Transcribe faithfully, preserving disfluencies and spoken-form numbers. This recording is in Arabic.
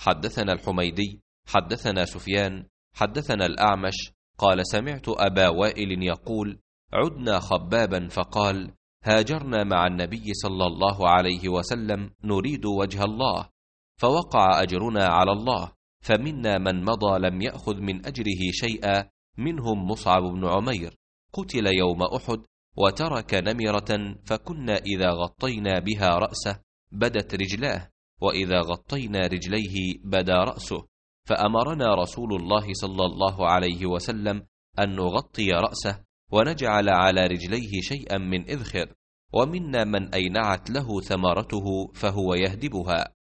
حدثنا الحميدي حدثنا سفيان حدثنا الأعمش قال سمعت أبا وائل يقول عدنا خبابا فقال هاجرنا مع النبي صلى الله عليه وسلم نريد وجه الله، فوقع أجرنا على الله، فمنا من مضى لم يأخذ من أجره شيئا، منهم مصعب بن عمير قتل يوم أحد وترك نمرة، فكنا إذا غطينا بها رأسه بدت رجلاه، وإذا غطينا رجليه بدا رأسه، فأمرنا رسول الله صلى الله عليه وسلم أن نغطي رأسه ونجعل على رجليه شيئا من إذخر، ومنا من أينعت له ثمرته فهو يهدبها،